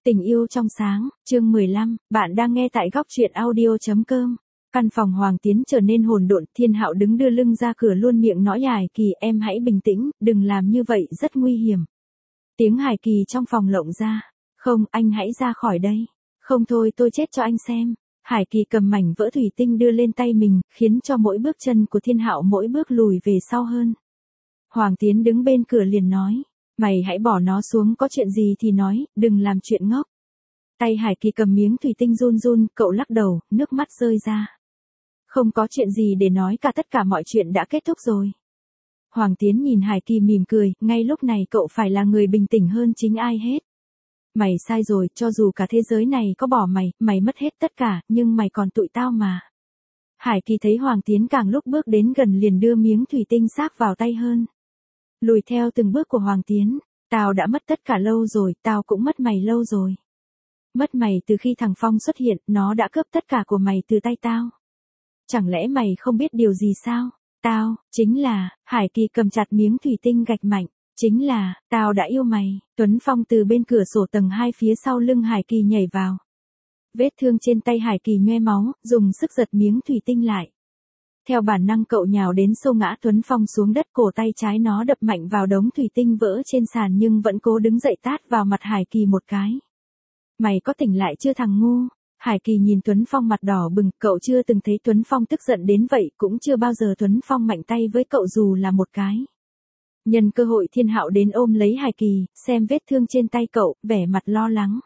Tình yêu trong sáng, chương 15, bạn đang nghe tại góc truyện audio.com. Căn phòng Hoàng Tiến trở nên hỗn độn, Thiên Hạo đứng đưa lưng ra cửa luôn miệng nói Hải Kỳ em hãy bình tĩnh, đừng làm như vậy rất nguy hiểm. Tiếng Hải Kỳ trong phòng lộng ra, không anh hãy ra khỏi đây, không thôi tôi chết cho anh xem. Hải Kỳ cầm mảnh vỡ thủy tinh đưa lên tay mình, khiến cho mỗi bước chân của Thiên Hạo mỗi bước lùi về sau hơn. Hoàng Tiến đứng bên cửa liền nói. Mày hãy bỏ nó xuống, có chuyện gì thì nói, đừng làm chuyện ngốc. Tay Hải Kỳ cầm miếng thủy tinh run run, cậu lắc đầu, nước mắt rơi ra. Không có chuyện gì để nói cả, tất cả mọi chuyện đã kết thúc rồi. Hoàng Tiến nhìn Hải Kỳ mỉm cười, ngay lúc này cậu phải là người bình tĩnh hơn chính ai hết. Mày sai rồi, cho dù cả thế giới này có bỏ mày, mày mất hết tất cả, nhưng mày còn tụi tao mà. Hải Kỳ thấy Hoàng Tiến càng lúc bước đến gần liền đưa miếng thủy tinh xác vào tay hơn. Lùi theo từng bước của Hoàng Tiến, tao đã mất tất cả lâu rồi, tao cũng mất mày lâu rồi. Mất mày từ khi thằng Phong xuất hiện, nó đã cướp tất cả của mày từ tay tao. Chẳng lẽ mày không biết điều gì sao? Tao, chính là, Hải Kỳ cầm chặt miếng thủy tinh gạch mạnh, chính là, tao đã yêu mày. Tuấn Phong từ bên cửa sổ tầng 2 phía sau lưng Hải Kỳ nhảy vào. Vết thương trên tay Hải Kỳ nhoe máu, dùng sức giật miếng thủy tinh lại. Theo bản năng cậu nhào đến xô ngã Tuấn Phong xuống đất, cổ tay trái nó đập mạnh vào đống thủy tinh vỡ trên sàn nhưng vẫn cố đứng dậy tát vào mặt Hải Kỳ một cái. Mày có tỉnh lại chưa thằng ngu? Hải Kỳ nhìn Tuấn Phong mặt đỏ bừng, cậu chưa từng thấy Tuấn Phong tức giận đến vậy, cũng chưa bao giờ Tuấn Phong mạnh tay với cậu dù là một cái. Nhân cơ hội Thiên Hạo đến ôm lấy Hải Kỳ, xem vết thương trên tay cậu, vẻ mặt lo lắng.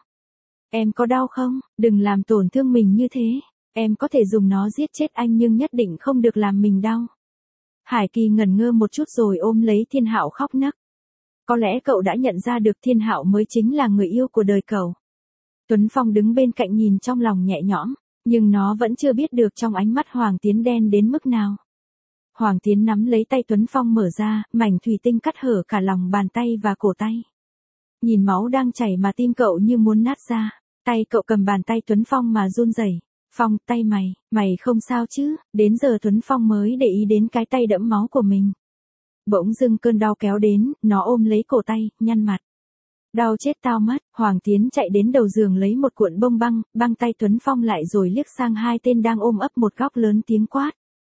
Em có đau không? Đừng làm tổn thương mình như thế. Em có thể dùng nó giết chết anh nhưng nhất định không được làm mình đau. Hải Kỳ ngẩn ngơ một chút rồi ôm lấy Thiên Hạo khóc nấc. Có lẽ cậu đã nhận ra được Thiên Hạo mới chính là người yêu của đời cậu. Tuấn Phong đứng bên cạnh nhìn trong lòng nhẹ nhõm, nhưng nó vẫn chưa biết được trong ánh mắt Hoàng Tiến đen đến mức nào. Hoàng Tiến nắm lấy tay Tuấn Phong mở ra, mảnh thủy tinh cắt hở cả lòng bàn tay và cổ tay. Nhìn máu đang chảy mà tim cậu như muốn nát ra, tay cậu cầm bàn tay Tuấn Phong mà run rẩy. Phong, tay mày không sao chứ? Đến giờ Tuấn Phong mới để ý đến cái tay đẫm máu của mình. Bỗng dưng cơn đau kéo đến, nó ôm lấy cổ tay, nhăn mặt. Đau chết tao mất. Hoàng Tiến chạy đến đầu giường lấy một cuộn bông băng tay Tuấn Phong lại rồi liếc sang hai tên đang ôm ấp một góc lớn tiếng quát.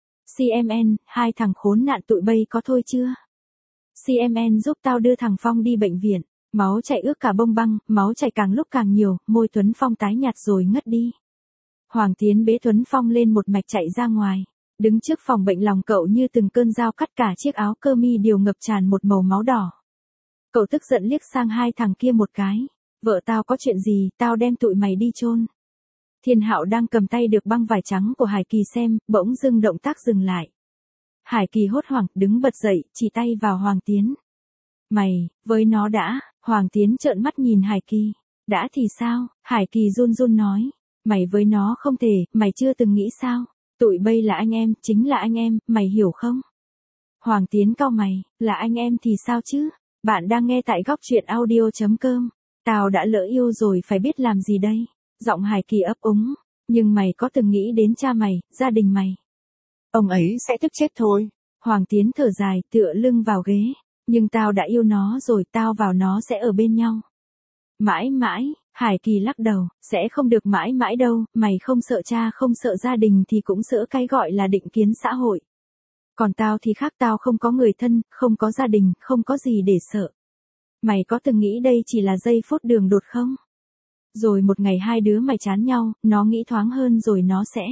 CMN, hai thằng khốn nạn tụi bay có thôi chưa? CMN giúp tao đưa thằng Phong đi bệnh viện. Máu chảy ướt cả bông băng, máu chảy càng lúc càng nhiều, môi Tuấn Phong tái nhạt rồi ngất đi. Hoàng Tiến bế Tuấn Phong lên một mạch chạy ra ngoài. Đứng trước phòng bệnh lòng cậu như từng cơn dao cắt cả chiếc áo cơ mi đều ngập tràn một màu máu đỏ. Cậu tức giận liếc sang hai thằng kia một cái. Vợ tao có chuyện gì, tao đem tụi mày đi chôn. Thiên Hạo đang cầm tay được băng vải trắng của Hải Kỳ xem, bỗng dưng động tác dừng lại. Hải Kỳ hốt hoảng, đứng bật dậy, chỉ tay vào Hoàng Tiến. Mày, với nó đã. Hoàng Tiến trợn mắt nhìn Hải Kỳ. Đã thì sao? Hải Kỳ run run nói. Mày với nó không thể, mày chưa từng nghĩ sao? Tụi bay là anh em, chính là anh em, mày hiểu không? Hoàng Tiến cau mày, là anh em thì sao chứ? Bạn đang nghe tại góc truyện audio.com. Tao đã lỡ yêu rồi phải biết làm gì đây? Giọng Hải Kỳ ấp úng. Nhưng mày có từng nghĩ đến cha mày, gia đình mày? Ông ấy sẽ tức chết thôi. Hoàng Tiến thở dài, tựa lưng vào ghế. Nhưng tao đã yêu nó rồi, tao vào nó sẽ ở bên nhau. Mãi mãi. Hải Kỳ lắc đầu, sẽ không được mãi mãi đâu, mày không sợ cha không sợ gia đình thì cũng sợ cái gọi là định kiến xã hội. Còn tao thì khác, tao không có người thân, không có gia đình, không có gì để sợ. Mày có từng nghĩ đây chỉ là giây phút đường đột không? Rồi một ngày hai đứa mày chán nhau, nó nghĩ thoáng hơn rồi nó sẽ.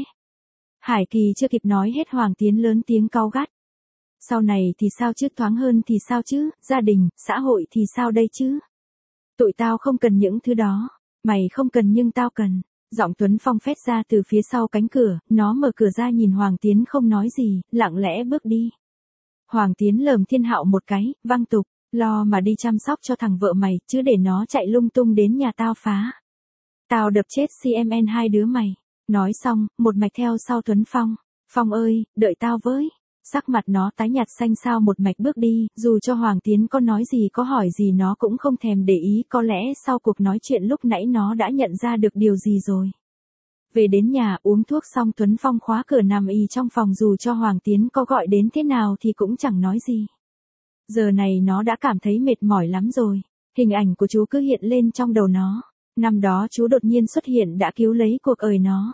Hải Kỳ chưa kịp nói hết Hoàng Tiến lớn tiếng cau gắt. Sau này thì sao chứ, thoáng hơn thì sao chứ, gia đình, xã hội thì sao đây chứ? Tụi tao không cần những thứ đó. Mày không cần nhưng tao cần. Giọng Tuấn Phong phét ra từ phía sau cánh cửa, nó mở cửa ra nhìn Hoàng Tiến không nói gì, lặng lẽ bước đi. Hoàng Tiến lườm Thiên Hạo một cái, văng tục, lo mà đi chăm sóc cho thằng vợ mày, chứ để nó chạy lung tung đến nhà tao phá. Tao đập chết CMN hai đứa mày. Nói xong, một mạch theo sau Tuấn Phong. Phong ơi, đợi tao với. Sắc mặt nó tái nhạt xanh xao một mạch bước đi, dù cho Hoàng Tiến có nói gì có hỏi gì nó cũng không thèm để ý, có lẽ sau cuộc nói chuyện lúc nãy nó đã nhận ra được điều gì rồi. Về đến nhà uống thuốc xong Tuấn Phong khóa cửa nằm ì trong phòng, dù cho Hoàng Tiến có gọi đến thế nào thì cũng chẳng nói gì. Giờ này nó đã cảm thấy mệt mỏi lắm rồi, hình ảnh của chú cứ hiện lên trong đầu nó. Năm đó chú đột nhiên xuất hiện đã cứu lấy cuộc đời nó.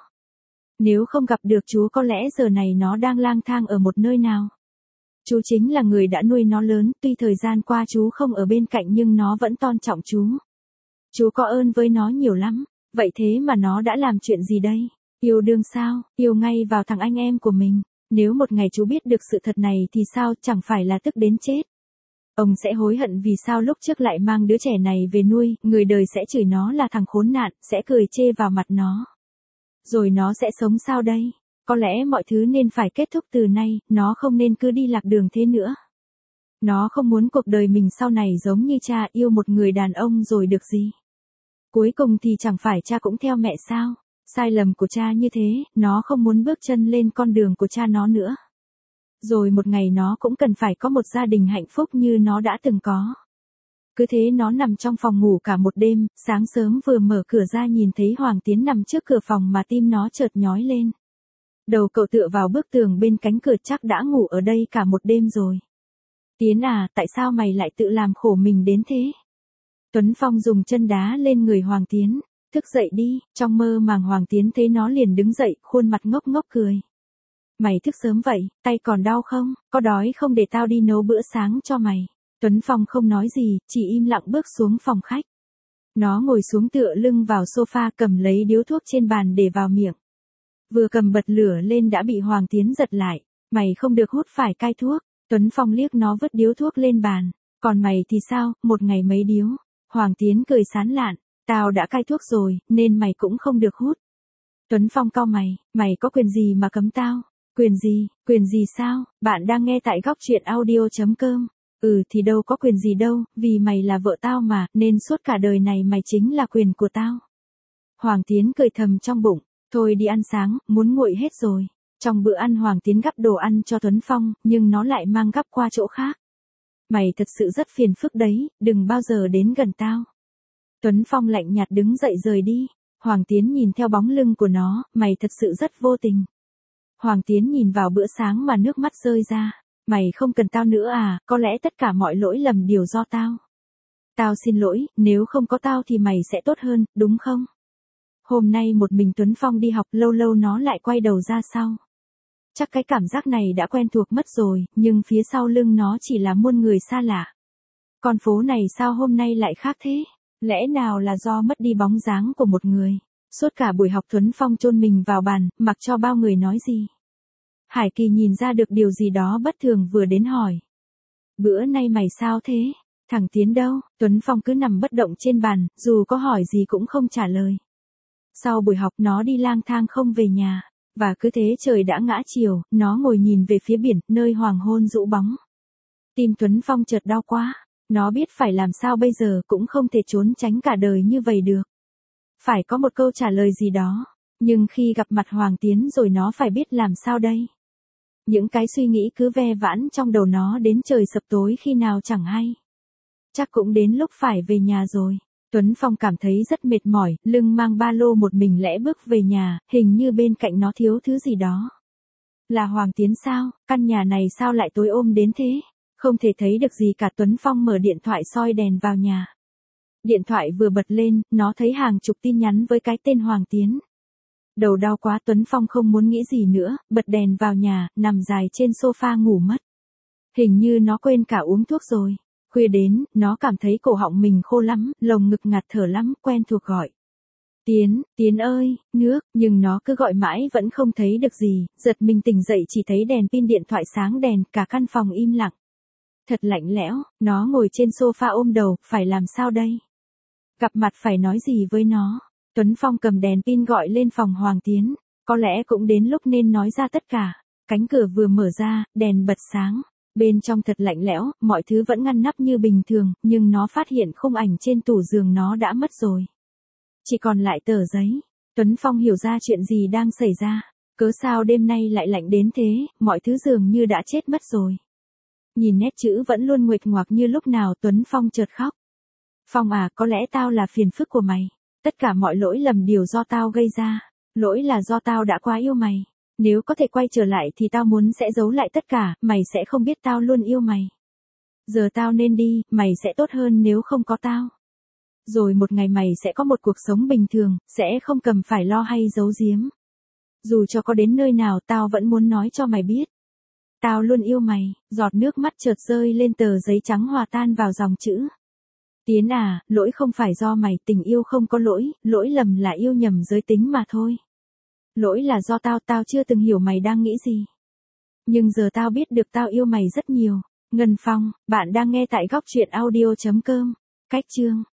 Nếu không gặp được chú có lẽ giờ này nó đang lang thang ở một nơi nào. Chú chính là người đã nuôi nó lớn, tuy thời gian qua chú không ở bên cạnh nhưng nó vẫn tôn trọng chú. Chú có ơn với nó nhiều lắm, vậy thế mà nó đã làm chuyện gì đây? Yêu đương sao? Yêu ngay vào thằng anh em của mình. Nếu một ngày chú biết được sự thật này thì sao, chẳng phải là tức đến chết. Ông sẽ hối hận vì sao lúc trước lại mang đứa trẻ này về nuôi, người đời sẽ chửi nó là thằng khốn nạn, sẽ cười chê vào mặt nó. Rồi nó sẽ sống sao đây? Có lẽ mọi thứ nên phải kết thúc từ nay, nó không nên cứ đi lạc đường thế nữa. Nó không muốn cuộc đời mình sau này giống như cha, yêu một người đàn ông rồi được gì. Cuối cùng thì chẳng phải cha cũng theo mẹ sao? Sai lầm của cha như thế, nó không muốn bước chân lên con đường của cha nó nữa. Rồi một ngày nó cũng cần phải có một gia đình hạnh phúc như nó đã từng có. Cứ thế nó nằm trong phòng ngủ cả một đêm, sáng sớm vừa mở cửa ra nhìn thấy Hoàng Tiến nằm trước cửa phòng mà tim nó chợt nhói lên. Đầu cậu tựa vào bức tường bên cánh cửa, chắc đã ngủ ở đây cả một đêm rồi. Tiến à, tại sao mày lại tự làm khổ mình đến thế? Tuấn Phong dùng chân đá lên người Hoàng Tiến. Thức dậy đi, trong mơ màng Hoàng Tiến thấy nó liền đứng dậy, khuôn mặt ngốc ngốc cười. Mày thức sớm vậy, tay còn đau không, có đói không để tao đi nấu bữa sáng cho mày. Tuấn Phong không nói gì, chỉ im lặng bước xuống phòng khách. Nó ngồi xuống tựa lưng vào sofa, cầm lấy điếu thuốc trên bàn để vào miệng. Vừa cầm bật lửa lên đã bị Hoàng Tiến giật lại. Mày không được hút, phải cai thuốc. Tuấn Phong liếc nó vứt điếu thuốc lên bàn. Còn mày thì sao, một ngày mấy điếu? Hoàng Tiến cười sán lạn. Tao đã cai thuốc rồi, nên mày cũng không được hút. Tuấn Phong cau mày, mày có quyền gì mà cấm tao? Quyền gì sao? Bạn đang nghe tại góc truyện audio.com. Thì đâu có quyền gì đâu, vì mày là vợ tao mà, nên suốt cả đời này mày chính là quyền của tao. Hoàng Tiến cười thầm trong bụng, thôi đi ăn sáng, muốn nguội hết rồi. Trong bữa ăn Hoàng Tiến gắp đồ ăn cho Tuấn Phong, nhưng nó lại mang gắp qua chỗ khác. Mày thật sự rất phiền phức đấy, đừng bao giờ đến gần tao. Tuấn Phong lạnh nhạt đứng dậy rời đi. Hoàng Tiến nhìn theo bóng lưng của nó, mày thật sự rất vô tình. Hoàng Tiến nhìn vào bữa sáng mà nước mắt rơi ra. Mày không cần tao nữa à, có lẽ tất cả mọi lỗi lầm đều do tao. Tao xin lỗi, nếu không có tao thì mày sẽ tốt hơn, đúng không? Hôm nay một mình Tuấn Phong đi học, lâu lâu nó lại quay đầu ra sau. Chắc cái cảm giác này đã quen thuộc mất rồi, nhưng phía sau lưng nó chỉ là muôn người xa lạ. Con phố này sao hôm nay lại khác thế? Lẽ nào là do mất đi bóng dáng của một người? Suốt cả buổi học Tuấn Phong chôn mình vào bàn, mặc cho bao người nói gì. Hải Kỳ nhìn ra được điều gì đó bất thường vừa đến hỏi. Bữa nay mày sao thế? Thằng Tiến đâu? Tuấn Phong cứ nằm bất động trên bàn, dù có hỏi gì cũng không trả lời. Sau buổi học nó đi lang thang không về nhà. Và cứ thế trời đã ngã chiều, nó ngồi nhìn về phía biển, nơi hoàng hôn rũ bóng. Tim Tuấn Phong chợt đau quá. Nó biết phải làm sao bây giờ, cũng không thể trốn tránh cả đời như vậy được. Phải có một câu trả lời gì đó. Nhưng khi gặp mặt Hoàng Tiến rồi nó phải biết làm sao đây. Những cái suy nghĩ cứ ve vãn trong đầu nó đến trời sập tối khi nào chẳng hay. Chắc cũng đến lúc phải về nhà rồi. Tuấn Phong cảm thấy rất mệt mỏi, lưng mang ba lô một mình lẽ bước về nhà, hình như bên cạnh nó thiếu thứ gì đó. Là Hoàng Tiến sao? Căn nhà này sao lại tối ôm đến thế? Không thể thấy được gì cả. Tuấn Phong mở điện thoại soi đèn vào nhà. Điện thoại vừa bật lên, nó thấy hàng chục tin nhắn với cái tên Hoàng Tiến. Đầu đau quá, Tuấn Phong không muốn nghĩ gì nữa, bật đèn vào nhà, nằm dài trên sofa ngủ mất. Hình như nó quên cả uống thuốc rồi. Khuya đến, nó cảm thấy cổ họng mình khô lắm, lồng ngực ngạt thở lắm, quen thuộc gọi. Tiến ơi, nước, nhưng nó cứ gọi mãi vẫn không thấy được gì, giật mình tỉnh dậy chỉ thấy đèn pin điện thoại sáng đèn, cả căn phòng im lặng. Thật lạnh lẽo, nó ngồi trên sofa ôm đầu, phải làm sao đây? Gặp mặt phải nói gì với nó? Tuấn Phong cầm đèn pin gọi lên phòng Hoàng Tiến, có lẽ cũng đến lúc nên nói ra tất cả. Cánh cửa vừa mở ra, đèn bật sáng. Bên trong thật lạnh lẽo, mọi thứ vẫn ngăn nắp như bình thường, nhưng nó phát hiện khung ảnh trên tủ giường nó đã mất rồi. Chỉ còn lại tờ giấy. Tuấn Phong hiểu ra chuyện gì đang xảy ra. Cớ sao đêm nay lại lạnh đến thế, mọi thứ dường như đã chết mất rồi. Nhìn nét chữ vẫn luôn nguệch ngoạc như lúc nào, Tuấn Phong chợt khóc. Phong à, có lẽ tao là phiền phức của mày. Tất cả mọi lỗi lầm đều do tao gây ra. Lỗi là do tao đã quá yêu mày. Nếu có thể quay trở lại thì tao muốn sẽ giấu lại tất cả, mày sẽ không biết tao luôn yêu mày. Giờ tao nên đi, mày sẽ tốt hơn nếu không có tao. Rồi một ngày mày sẽ có một cuộc sống bình thường, sẽ không cần phải lo hay giấu giếm. Dù cho có đến nơi nào tao vẫn muốn nói cho mày biết. Tao luôn yêu mày, giọt nước mắt chợt rơi lên tờ giấy trắng hòa tan vào dòng chữ. Tiến à, lỗi không phải do mày, tình yêu không có lỗi, lỗi lầm là yêu nhầm giới tính mà thôi. Lỗi là do tao chưa từng hiểu mày đang nghĩ gì. Nhưng giờ tao biết được tao yêu mày rất nhiều. Ngân Phong, bạn đang nghe tại góc truyện audio.com. Cách chương